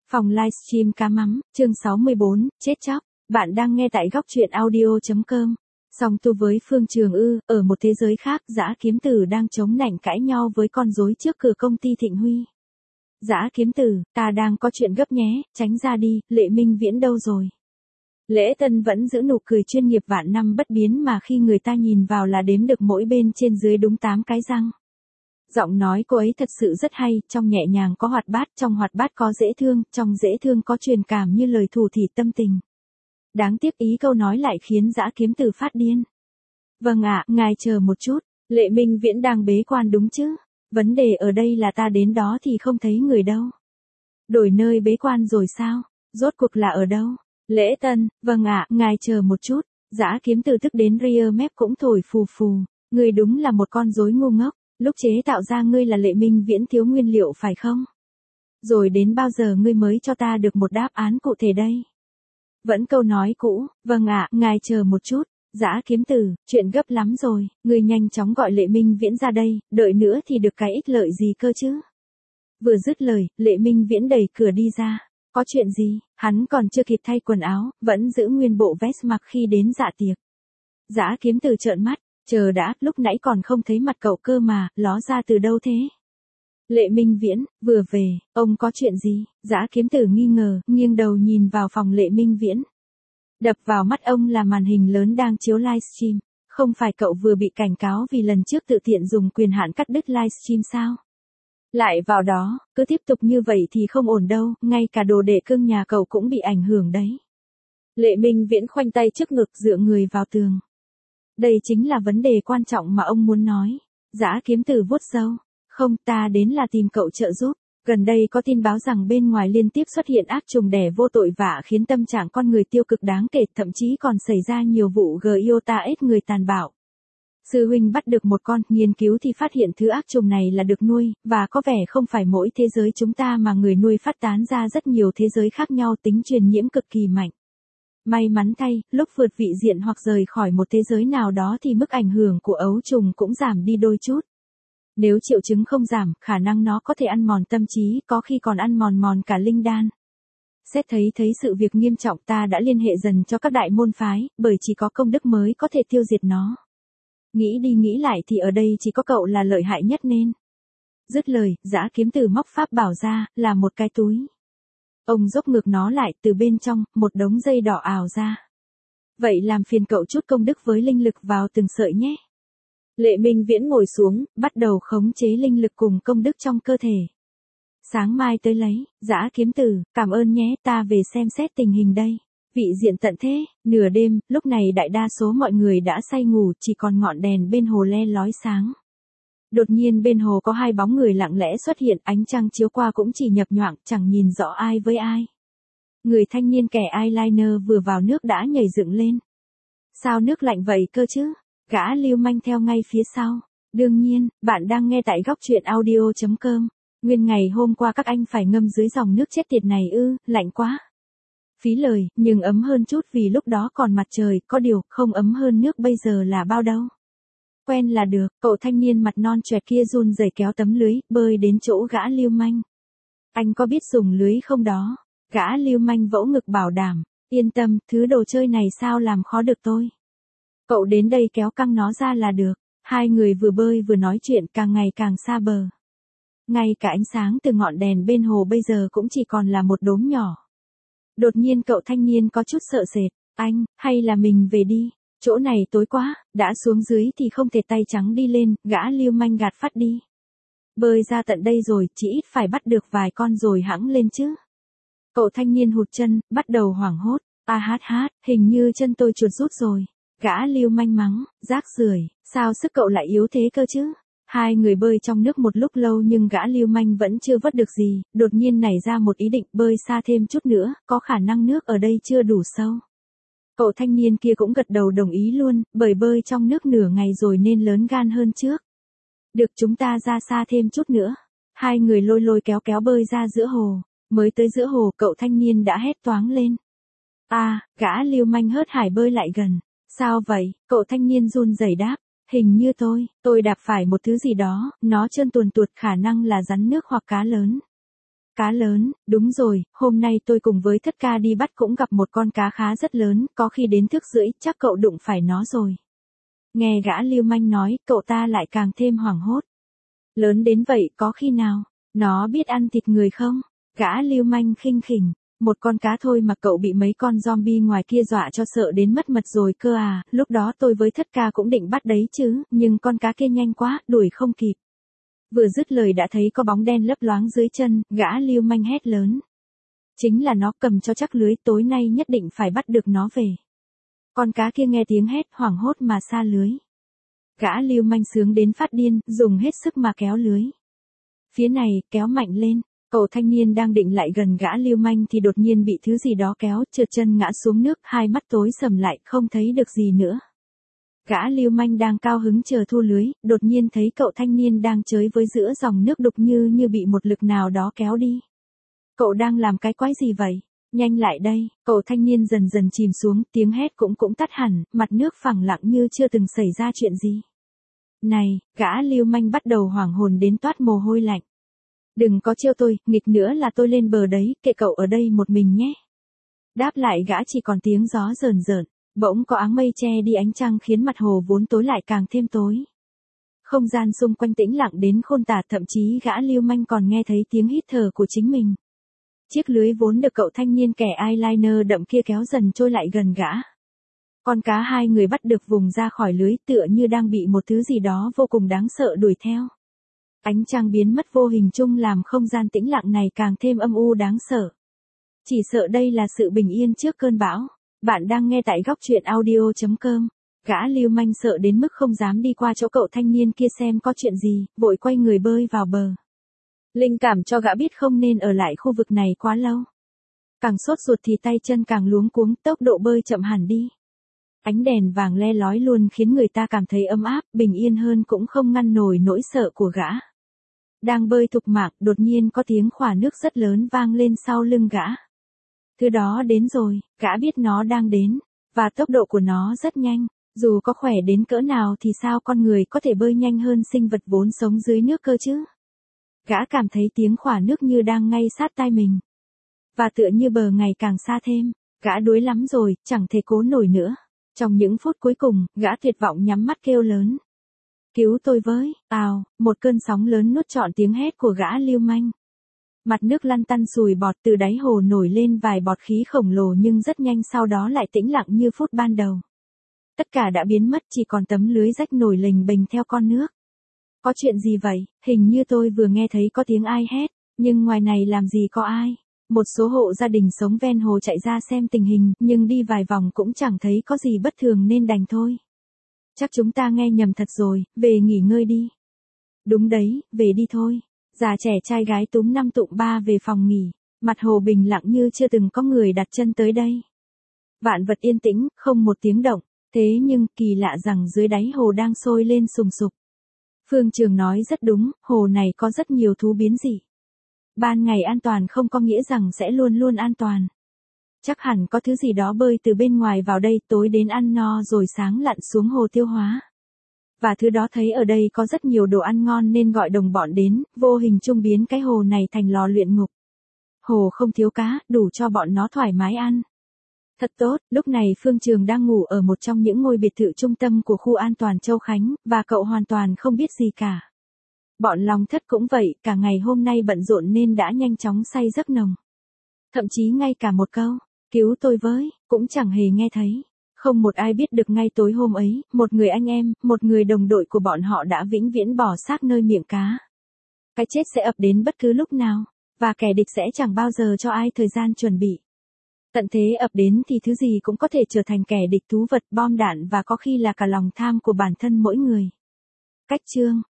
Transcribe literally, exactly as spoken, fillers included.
Phòng livestream cá mắm, chương sáu mươi bốn, chết chóc. Bạn đang nghe tại góc truyện audio.com. Song tu với Phương Trường Ư, ở một thế giới khác, Dã Kiếm Tử đang chống nạnh cãi nhau với con rối trước cửa công ty Thịnh Huy. Dã Kiếm Tử, ta đang có chuyện gấp nhé, tránh ra đi, Lệ Minh Viễn đâu rồi? Lễ Tân vẫn giữ nụ cười chuyên nghiệp vạn năm bất biến mà khi người ta nhìn vào là đếm được mỗi bên trên dưới đúng tám cái răng. Giọng nói cô ấy thật sự rất hay, trong nhẹ nhàng có hoạt bát, trong hoạt bát có dễ thương, trong dễ thương có truyền cảm như lời thủ thỉ tâm tình. Đáng tiếc ý câu nói lại khiến Dã Kiếm Tử phát điên. Vâng ạ, ngài chờ một chút, Lệ Minh Viễn đang bế quan đúng chứ? Vấn đề ở đây là ta đến đó thì không thấy người đâu. Đổi nơi bế quan rồi sao? Rốt cuộc là ở đâu? Lễ Tân, vâng ạ, ngài chờ một chút. Dã Kiếm Tử tức đến ria mép cũng thổi phù phù. Người đúng là một con rối ngu ngốc. Lúc chế tạo ra ngươi là Lệ Minh Viễn thiếu nguyên liệu phải không? Rồi đến bao giờ ngươi mới cho ta được một đáp án cụ thể đây? Vẫn câu nói cũ, vâng ạ, ngài chờ một chút. Dã Kiếm Tử, chuyện gấp lắm rồi, ngươi nhanh chóng gọi Lệ Minh Viễn ra đây, đợi nữa thì được cái ích lợi gì cơ chứ? Vừa dứt lời, Lệ Minh Viễn đẩy cửa đi ra. Có chuyện gì? Hắn còn chưa kịp thay quần áo, vẫn giữ nguyên bộ vest mặc khi đến dạ tiệc. Dã Kiếm Tử trợn mắt. Chờ đã, lúc nãy còn không thấy mặt cậu cơ mà, ló ra từ đâu thế? Lệ Minh Viễn, vừa về, ông có chuyện gì? Dã Kiếm Tử nghi ngờ, nghiêng đầu nhìn vào phòng Lệ Minh Viễn. Đập vào mắt ông là màn hình lớn đang chiếu livestream. Không phải cậu vừa bị cảnh cáo vì lần trước tự tiện dùng quyền hạn cắt đứt livestream sao? Lại vào đó, cứ tiếp tục như vậy thì không ổn đâu, ngay cả đồ đệ cưng nhà cậu cũng bị ảnh hưởng đấy. Lệ Minh Viễn khoanh tay trước ngực dựa người vào tường. Đây chính là vấn đề quan trọng mà ông muốn nói. Dã Kiếm Tử vuốt râu. Không, ta đến là tìm cậu trợ giúp. Gần đây có tin báo rằng bên ngoài liên tiếp xuất hiện ác trùng đẻ vô tội vạ khiến tâm trạng con người tiêu cực đáng kể, thậm chí còn xảy ra nhiều vụ giota ết người tàn bạo. Sư huynh bắt được một con, nghiên cứu thì phát hiện thứ ác trùng này là được nuôi, và có vẻ không phải mỗi thế giới chúng ta mà người nuôi phát tán ra rất nhiều thế giới khác nhau, tính truyền nhiễm cực kỳ mạnh. May mắn thay, lúc vượt vị diện hoặc rời khỏi một thế giới nào đó thì mức ảnh hưởng của ấu trùng cũng giảm đi đôi chút. Nếu triệu chứng không giảm, khả năng nó có thể ăn mòn tâm trí, có khi còn ăn mòn mòn cả linh đan. Xét thấy thấy sự việc nghiêm trọng, ta đã liên hệ dần cho các đại môn phái, bởi chỉ có công đức mới có thể tiêu diệt nó. Nghĩ đi nghĩ lại thì ở đây chỉ có cậu là lợi hại nhất nên. Dứt lời, Dã Kiếm Tử móc pháp bảo ra, là một cái túi. Ông dốc ngược nó lại, từ bên trong, một đống dây đỏ ào ra. Vậy làm phiền cậu chút công đức với linh lực vào từng sợi nhé. Lệ Minh Viễn ngồi xuống, bắt đầu khống chế linh lực cùng công đức trong cơ thể. Sáng mai tới lấy, Dã Kiếm Tử, cảm ơn nhé, ta về xem xét tình hình đây. Vị diện tận thế, nửa đêm, lúc này đại đa số mọi người đã say ngủ, chỉ còn ngọn đèn bên hồ le lói sáng. Đột nhiên bên hồ có hai bóng người lặng lẽ xuất hiện, ánh trăng chiếu qua cũng chỉ nhập nhoạng, chẳng nhìn rõ ai với ai. Người thanh niên kẻ eyeliner vừa vào nước đã nhảy dựng lên. Sao nước lạnh vậy cơ chứ? Gã lưu manh theo ngay phía sau. Đương nhiên, bạn đang nghe tại góc truyện audio.com. Nguyên ngày hôm qua các anh phải ngâm dưới dòng nước chết tiệt này ư, lạnh quá. Phí lời, nhưng ấm hơn chút vì lúc đó còn mặt trời, có điều, không ấm hơn nước bây giờ là bao đâu. Quen là được, cậu thanh niên mặt non choẹt kia run rẩy kéo tấm lưới, bơi đến chỗ gã lưu manh. Anh có biết dùng lưới không đó? Gã lưu manh vỗ ngực bảo đảm, yên tâm, thứ đồ chơi này sao làm khó được tôi. Cậu đến đây kéo căng nó ra là được. Hai người vừa bơi vừa nói chuyện càng ngày càng xa bờ. Ngay cả ánh sáng từ ngọn đèn bên hồ bây giờ cũng chỉ còn là một đốm nhỏ. Đột nhiên cậu thanh niên có chút sợ sệt, anh, hay là mình về đi. Chỗ này tối quá, đã xuống dưới thì không thể tay trắng đi lên, gã lưu manh gạt phát đi. Bơi ra tận đây rồi, chỉ ít phải bắt được vài con rồi hẵng lên chứ. Cậu thanh niên hụt chân, bắt đầu hoảng hốt, a hát hát, hình như chân tôi chuột rút rồi. Gã lưu manh mắng, rác rưởi, sao sức cậu lại yếu thế cơ chứ? Hai người bơi trong nước một lúc lâu nhưng gã lưu manh vẫn chưa vớt được gì, đột nhiên nảy ra một ý định bơi xa thêm chút nữa, có khả năng nước ở đây chưa đủ sâu. Cậu thanh niên kia cũng gật đầu đồng ý luôn, bởi bơi trong nước nửa ngày rồi nên lớn gan hơn trước. Được, chúng ta ra xa thêm chút nữa. Hai người lôi lôi kéo kéo bơi ra giữa hồ. Mới tới giữa hồ, cậu thanh niên đã hét toáng lên. À, gã lưu manh hớt hải bơi lại gần. Sao vậy? Cậu thanh niên run rẩy đáp. Hình như tôi, tôi đạp phải một thứ gì đó, nó trơn tuồn tuột, khả năng là rắn nước hoặc cá lớn. Cá lớn, đúng rồi, hôm nay tôi cùng với Thất Ca đi bắt cũng gặp một con cá khá rất lớn, có khi đến thước rưỡi, chắc cậu đụng phải nó rồi. Nghe gã lưu manh nói, cậu ta lại càng thêm hoảng hốt. Lớn đến vậy có khi nào, nó biết ăn thịt người không? Gã lưu manh khinh khỉnh, một con cá thôi mà cậu bị mấy con zombie ngoài kia dọa cho sợ đến mất mật rồi cơ à, lúc đó tôi với Thất Ca cũng định bắt đấy chứ, nhưng con cá kia nhanh quá, đuổi không kịp. Vừa dứt lời đã thấy có bóng đen lấp loáng dưới chân, gã lưu manh hét lớn. Chính là nó, cầm cho chắc lưới, tối nay nhất định phải bắt được nó về. Con cá kia nghe tiếng hét hoảng hốt mà sa lưới. Gã lưu manh sướng đến phát điên, dùng hết sức mà kéo lưới. Phía này, kéo mạnh lên, cậu thanh niên đang định lại gần gã lưu manh thì đột nhiên bị thứ gì đó kéo, trượt chân ngã xuống nước, hai mắt tối sầm lại, không thấy được gì nữa. Gã lưu manh đang cao hứng chờ thu lưới, đột nhiên thấy cậu thanh niên đang chới với giữa dòng nước đục như như bị một lực nào đó kéo đi. Cậu đang làm cái quái gì vậy? Nhanh lại đây, cậu thanh niên dần dần chìm xuống, tiếng hét cũng cũng tắt hẳn, mặt nước phẳng lặng như chưa từng xảy ra chuyện gì. Này, gã lưu manh bắt đầu hoảng hồn đến toát mồ hôi lạnh. Đừng có trêu tôi, nghịch nữa là tôi lên bờ đấy, kệ cậu ở đây một mình nhé. Đáp lại gã chỉ còn tiếng gió rờn rợn. Bỗng có áng mây che đi ánh trăng khiến mặt hồ vốn tối lại càng thêm tối. Không gian xung quanh tĩnh lặng đến khôn tả, thậm chí gã lưu manh còn nghe thấy tiếng hít thở của chính mình. Chiếc lưới vốn được cậu thanh niên kẻ eyeliner đậm kia kéo dần trôi lại gần gã. Con cá hai người bắt được vùng ra khỏi lưới tựa như đang bị một thứ gì đó vô cùng đáng sợ đuổi theo. Ánh trăng biến mất vô hình chung làm không gian tĩnh lặng này càng thêm âm u đáng sợ. Chỉ sợ đây là sự bình yên trước cơn bão. Bạn đang nghe tại góc truyện audio chấm com. Gã lưu manh sợ đến mức không dám đi qua chỗ cậu thanh niên kia xem có chuyện gì, vội quay người bơi vào bờ. Linh cảm cho gã biết không nên ở lại khu vực này quá lâu. Càng sốt ruột thì tay chân càng luống cuống, tốc độ bơi chậm hẳn đi. Ánh đèn vàng le lói luôn khiến người ta cảm thấy ấm áp, bình yên hơn cũng không ngăn nổi nỗi sợ của gã. Đang bơi thục mạng, đột nhiên có tiếng khỏa nước rất lớn vang lên sau lưng gã. Thứ đó đến rồi, gã biết nó đang đến, và tốc độ của nó rất nhanh, dù có khỏe đến cỡ nào thì sao con người có thể bơi nhanh hơn sinh vật vốn sống dưới nước cơ chứ? Gã cảm thấy tiếng khỏa nước như đang ngay sát tai mình. Và tựa như bờ ngày càng xa thêm, gã đuối lắm rồi, chẳng thể cố nổi nữa. Trong những phút cuối cùng, gã tuyệt vọng nhắm mắt kêu lớn. Cứu tôi với, ào, một cơn sóng lớn nuốt trọn tiếng hét của gã lưu manh. Mặt nước lăn tăn sùi bọt, từ đáy hồ nổi lên vài bọt khí khổng lồ nhưng rất nhanh sau đó lại tĩnh lặng như phút ban đầu. Tất cả đã biến mất, chỉ còn tấm lưới rách nổi lềnh bềnh theo con nước. Có chuyện gì vậy? Hình như tôi vừa nghe thấy có tiếng ai hét, nhưng ngoài này làm gì có ai. Một số hộ gia đình sống ven hồ chạy ra xem tình hình, nhưng đi vài vòng cũng chẳng thấy có gì bất thường nên đành thôi. Chắc chúng ta nghe nhầm thật rồi, về nghỉ ngơi đi. Đúng đấy, về đi thôi. Già trẻ trai gái túm năm tụm ba về phòng nghỉ, mặt hồ bình lặng như chưa từng có người đặt chân tới đây. Vạn vật yên tĩnh, không một tiếng động, thế nhưng kỳ lạ rằng dưới đáy hồ đang sôi lên sùng sục. Phương Trường nói rất đúng, hồ này có rất nhiều thú biến dị. Ban ngày an toàn không có nghĩa rằng sẽ luôn luôn an toàn. Chắc hẳn có thứ gì đó bơi từ bên ngoài vào đây, tối đến ăn no rồi sáng lặn xuống hồ tiêu hóa. Và thứ đó thấy ở đây có rất nhiều đồ ăn ngon nên gọi đồng bọn đến, vô hình chung biến cái hồ này thành lò luyện ngục. Hồ không thiếu cá, đủ cho bọn nó thoải mái ăn. Thật tốt, lúc này Phương Trường đang ngủ ở một trong những ngôi biệt thự trung tâm của khu an toàn Châu Khánh, và cậu hoàn toàn không biết gì cả. Bọn Long Thất cũng vậy, cả ngày hôm nay bận rộn nên đã nhanh chóng say giấc nồng. Thậm chí ngay cả một câu, cứu tôi với, cũng chẳng hề nghe thấy. Không một ai biết được ngay tối hôm ấy, một người anh em, một người đồng đội của bọn họ đã vĩnh viễn bỏ xác nơi miệng cá. Cái chết sẽ ập đến bất cứ lúc nào, và kẻ địch sẽ chẳng bao giờ cho ai thời gian chuẩn bị. Tận thế ập đến thì thứ gì cũng có thể trở thành kẻ địch, thú vật, bom đạn và có khi là cả lòng tham của bản thân mỗi người. Cách chương